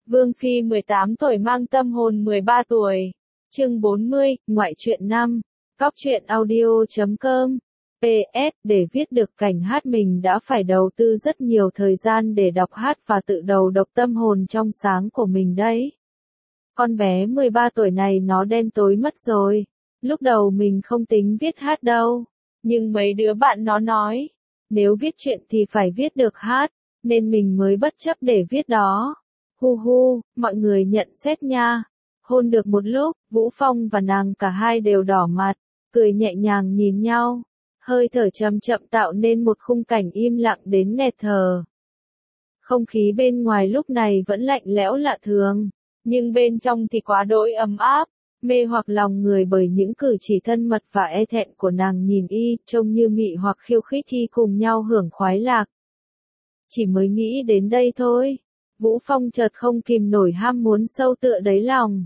Vương Phi 18 tuổi mang tâm hồn 13 tuổi. Chương 40, ngoại truyện 5. Cóc truyện audio.com. PS, để viết được cảnh hát mình đã phải đầu tư rất nhiều thời gian để đọc hát và tự đầu độc tâm hồn trong sáng của mình đấy. Con bé 13 tuổi này nó đen tối mất rồi. Lúc đầu mình không tính viết hát đâu. Nhưng mấy đứa bạn nó nói, nếu viết truyện thì phải viết được hát, nên mình mới bất chấp để viết đó. Hu hu, mọi người nhận xét nha. Hôn được một lúc, Vũ Phong và nàng cả hai đều đỏ mặt, cười nhẹ nhàng nhìn nhau. Hơi thở chậm chậm tạo nên một khung cảnh im lặng đến nghẹt thở. Không khí bên ngoài lúc này vẫn lạnh lẽo lạ thường, nhưng bên trong thì quá đỗi ấm áp, mê hoặc lòng người bởi những cử chỉ thân mật và e thẹn của nàng nhìn y, trông như mị hoặc khiêu khích khi cùng nhau hưởng khoái lạc. Chỉ mới nghĩ đến đây thôi, Vũ Phong chợt không kìm nổi ham muốn sâu tựa đáy lòng.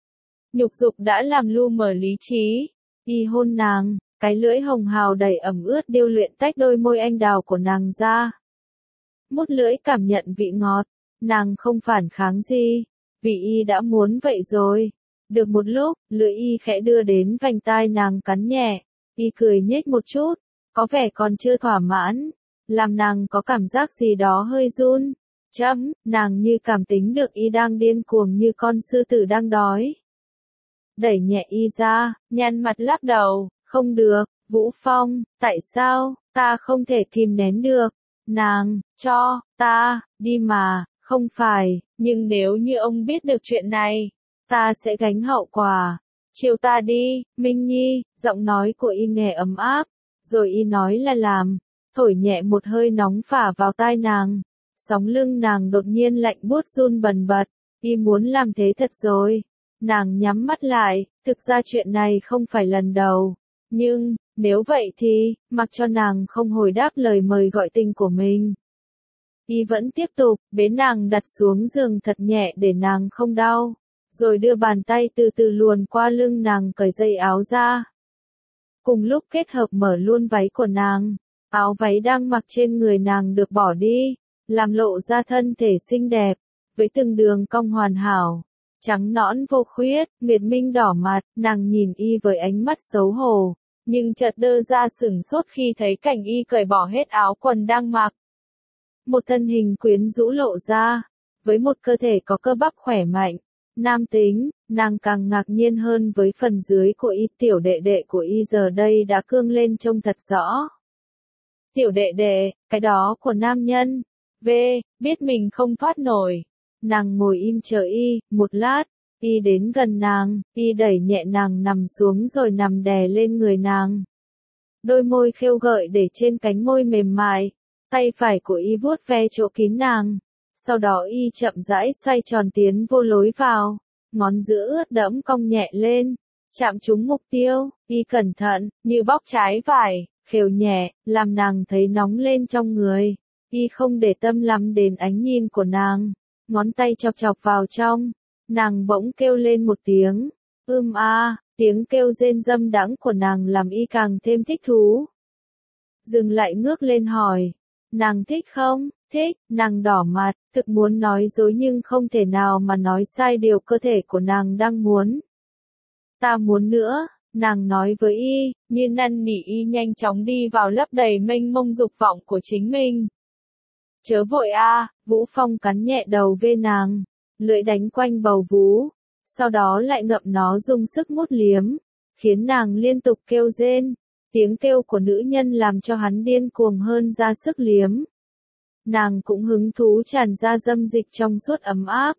Nhục dục đã làm lu mờ lý trí, y hôn nàng, cái lưỡi hồng hào đầy ẩm ướt điêu luyện tách đôi môi anh đào của nàng ra. Mút lưỡi cảm nhận vị ngọt, nàng không phản kháng gì, vì y đã muốn vậy rồi. Được một lúc, lưỡi y khẽ đưa đến vành tai nàng cắn nhẹ, y cười nhếch một chút, có vẻ còn chưa thỏa mãn, làm nàng có cảm giác gì đó hơi run. Nàng như cảm tính được y đang điên cuồng như con sư tử đang đói. Đẩy nhẹ y ra, nhăn mặt lắc đầu, không được, Vũ Phong, tại sao, ta không thể kìm nén được, nàng, cho, ta, đi mà, không phải, nhưng nếu như ông biết được chuyện này, ta sẽ gánh hậu quả. Chiều ta đi, Minh Nhi, giọng nói của y nghe ấm áp, rồi y nói là làm, thổi nhẹ một hơi nóng phả vào tai nàng. Sóng lưng nàng đột nhiên lạnh buốt run bần bật, y muốn làm thế thật rồi. Nàng nhắm mắt lại, thực ra chuyện này không phải lần đầu, nhưng, nếu vậy thì, mặc cho nàng không hồi đáp lời mời gọi tình của mình. Y vẫn tiếp tục, bế nàng đặt xuống giường thật nhẹ để nàng không đau, rồi đưa bàn tay từ từ luồn qua lưng nàng cởi dây áo ra. Cùng lúc kết hợp mở luôn váy của nàng, áo váy đang mặc trên người nàng được bỏ đi, làm lộ ra thân thể xinh đẹp, với từng đường cong hoàn hảo, trắng nõn vô khuyết. Nguyệt Minh đỏ mặt, nàng nhìn y với ánh mắt xấu hổ, nhưng chợt đơ ra sửng sốt khi thấy cảnh y cởi bỏ hết áo quần đang mặc. Một thân hình quyến rũ lộ ra, với một cơ thể có cơ bắp khỏe mạnh, nam tính, nàng càng ngạc nhiên hơn với phần dưới của y. Tiểu đệ đệ của y giờ đây đã cương lên trông thật rõ. Tiểu đệ đệ, cái đó của nam nhân. Biết mình không thoát nổi. Nàng ngồi im chờ y, một lát, y đến gần nàng, y đẩy nhẹ nàng nằm xuống rồi nằm đè lên người nàng. Đôi môi khêu gợi để trên cánh môi mềm mại, tay phải của y vuốt ve chỗ kín nàng. Sau đó y chậm rãi xoay tròn tiến vô lối vào, ngón giữa ướt đẫm cong nhẹ lên, chạm trúng mục tiêu, y cẩn thận, như bóc trái vải, khều nhẹ, làm nàng thấy nóng lên trong người. Y không để tâm lắm đến ánh nhìn của nàng, ngón tay chọc chọc vào trong, nàng bỗng kêu lên một tiếng, tiếng kêu rên dâm đãng của nàng làm y càng thêm thích thú. Dừng lại ngước lên hỏi, nàng thích không? Thích. Nàng đỏ mặt, thực muốn nói dối nhưng không thể nào mà nói sai điều cơ thể của nàng đang muốn. Ta muốn nữa, nàng nói với y, như năn nỉ y nhanh chóng đi vào lấp đầy mênh mông dục vọng của chính mình. Chớ vội Vũ Phong cắn nhẹ đầu vê nàng, lưỡi đánh quanh bầu vú, sau đó lại ngậm nó dùng sức mút liếm, khiến nàng liên tục kêu rên. Tiếng kêu của nữ nhân làm cho hắn điên cuồng hơn ra sức liếm. Nàng cũng hứng thú tràn ra dâm dịch trong suốt ấm áp.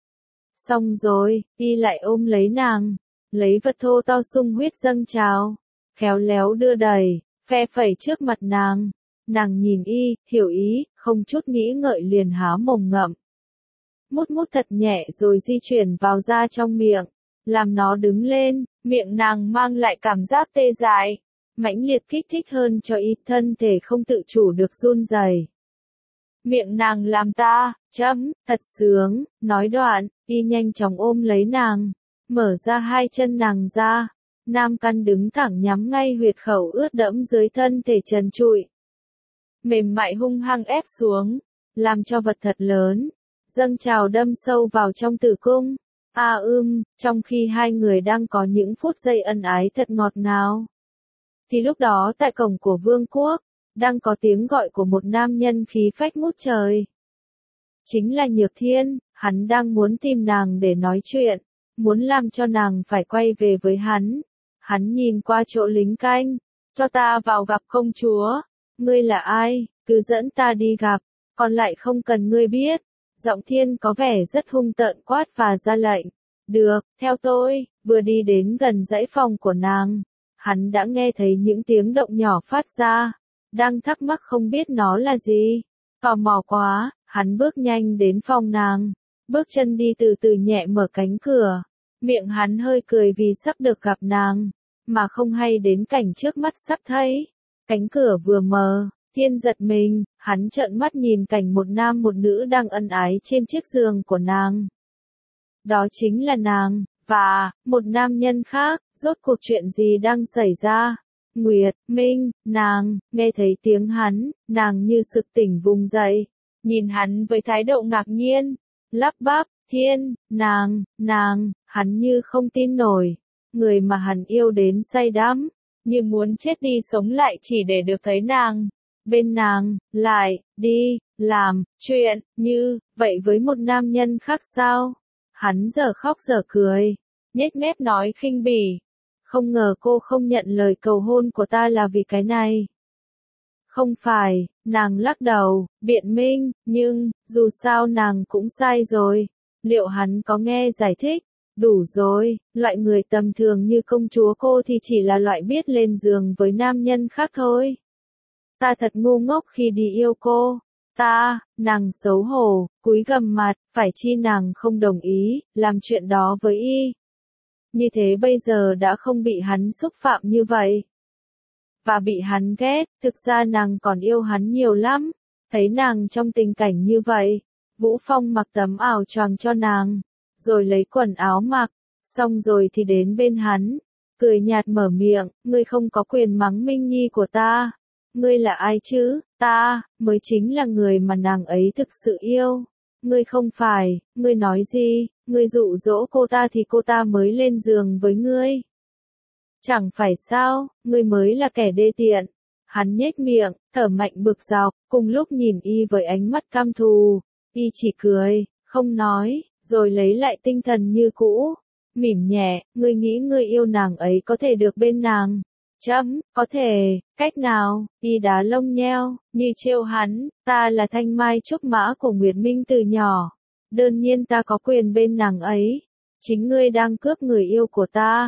Xong rồi, y lại ôm lấy nàng, lấy vật thô to sung huyết dâng trào, khéo léo đưa đẩy, phe phẩy trước mặt nàng. Nàng nhìn y, hiểu ý, không chút nghĩ ngợi liền há mồm ngậm. Mút mút thật nhẹ rồi di chuyển vào da trong miệng, làm nó đứng lên, miệng nàng mang lại cảm giác tê dại, mãnh liệt kích thích hơn cho y, thân thể không tự chủ được run rẩy. Miệng nàng làm ta, thật sướng, nói đoạn, y nhanh chóng ôm lấy nàng, mở ra hai chân nàng ra, nam căn đứng thẳng nhắm ngay huyệt khẩu ướt đẫm dưới thân thể trần trụi. Mềm mại hung hăng ép xuống, làm cho vật thật lớn, dâng trào đâm sâu vào trong tử cung. Trong khi hai người đang có những phút giây ân ái thật ngọt ngào. Thì lúc đó tại cổng của vương quốc, đang có tiếng gọi của một nam nhân khí phách ngút trời. Chính là Nhược Thiên, hắn đang muốn tìm nàng để nói chuyện, muốn làm cho nàng phải quay về với hắn. Hắn nhìn qua chỗ lính canh, cho ta vào gặp công chúa. Ngươi là ai, cứ dẫn ta đi gặp, còn lại không cần ngươi biết. Giọng Thiên có vẻ rất hung tợn quát và ra lệnh. Được, theo tôi. Vừa đi đến gần dãy phòng của nàng, hắn đã nghe thấy những tiếng động nhỏ phát ra, đang thắc mắc không biết nó là gì. Tò mò quá, hắn bước nhanh đến phòng nàng, bước chân đi từ từ nhẹ mở cánh cửa, miệng hắn hơi cười vì sắp được gặp nàng, mà không hay đến cảnh trước mắt sắp thấy. Cánh cửa vừa mở, Thiên giật mình, hắn trợn mắt nhìn cảnh một nam một nữ đang ân ái trên chiếc giường của nàng. Đó chính là nàng, và một nam nhân khác. Rốt cuộc chuyện gì đang xảy ra? Nguyệt, Minh, nàng, nghe thấy tiếng hắn, nàng như sực tỉnh vùng dậy, nhìn hắn với thái độ ngạc nhiên, lắp bắp, Thiên, nàng, hắn như không tin nổi, người mà hắn yêu đến say đắm, như muốn chết đi sống lại chỉ để được thấy nàng, bên nàng, lại, đi, làm, chuyện, như, vậy với một nam nhân khác sao? Hắn giờ khóc giờ cười, nhếch mép nói khinh bỉ. Không ngờ cô không nhận lời cầu hôn của ta là vì cái này. Không phải, nàng lắc đầu, biện minh, nhưng, dù sao nàng cũng sai rồi. Liệu hắn có nghe giải thích? Đủ rồi, loại người tầm thường như công chúa cô thì chỉ là loại biết lên giường với nam nhân khác thôi. Ta thật ngu ngốc khi đi yêu cô. Nàng xấu hổ, cúi gằm mặt, phải chi nàng không đồng ý, làm chuyện đó với y. Như thế bây giờ đã không bị hắn xúc phạm như vậy. Và bị hắn ghét, thực ra nàng còn yêu hắn nhiều lắm. Thấy nàng trong tình cảnh như vậy, Vũ Phong mặc tấm áo choàng cho nàng, rồi lấy quần áo mặc, xong rồi thì đến bên hắn, cười nhạt mở miệng, ngươi không có quyền mắng Minh Nhi của ta. Ngươi là ai chứ? Ta mới chính là người mà nàng ấy thực sự yêu. Ngươi không phải, ngươi nói gì, ngươi dụ dỗ cô ta thì cô ta mới lên giường với ngươi. Chẳng phải sao, ngươi mới là kẻ đê tiện. Hắn nhếch miệng, thở mạnh bực dọc, cùng lúc nhìn y với ánh mắt căm thù. Y chỉ cười, không nói, rồi lấy lại tinh thần như cũ. Mỉm nhẹ, ngươi nghĩ ngươi yêu nàng ấy có thể được bên nàng. Có thể, cách nào? Y đá lông nheo, như trêu hắn, ta là thanh mai trúc mã của Nguyệt Minh từ nhỏ. Đương nhiên ta có quyền bên nàng ấy. Chính ngươi đang cướp người yêu của ta.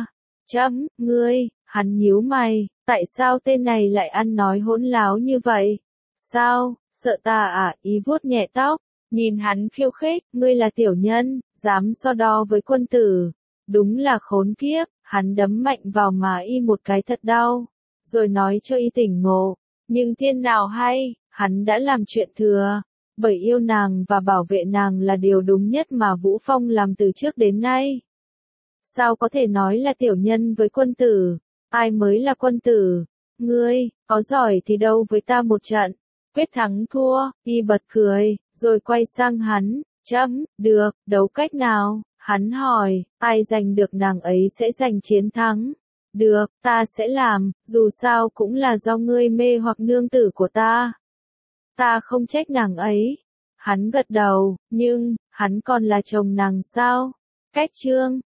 Ngươi, hắn nhíu mày, tại sao tên này lại ăn nói hỗn láo như vậy? Sao, sợ ta à? Y vuốt nhẹ tóc, nhìn hắn khiêu khích, ngươi là tiểu nhân, dám so đo với quân tử. Đúng là khốn kiếp, hắn đấm mạnh vào má y một cái thật đau, rồi nói cho y tỉnh ngộ. Nhưng Thiên nào hay, hắn đã làm chuyện thừa, bởi yêu nàng và bảo vệ nàng là điều đúng nhất mà Vũ Phong làm từ trước đến nay. Sao có thể nói là tiểu nhân với quân tử? Ai mới là quân tử? Ngươi, có giỏi thì đâu với ta một trận. Quyết thắng thua, y bật cười, rồi quay sang hắn. Được, đấu cách nào? Hắn hỏi, ai giành được nàng ấy sẽ giành chiến thắng. Được, ta sẽ làm, dù sao cũng là do ngươi mê hoặc nương tử của ta. Ta không trách nàng ấy. Hắn gật đầu, nhưng, hắn còn là chồng nàng sao? Cách chương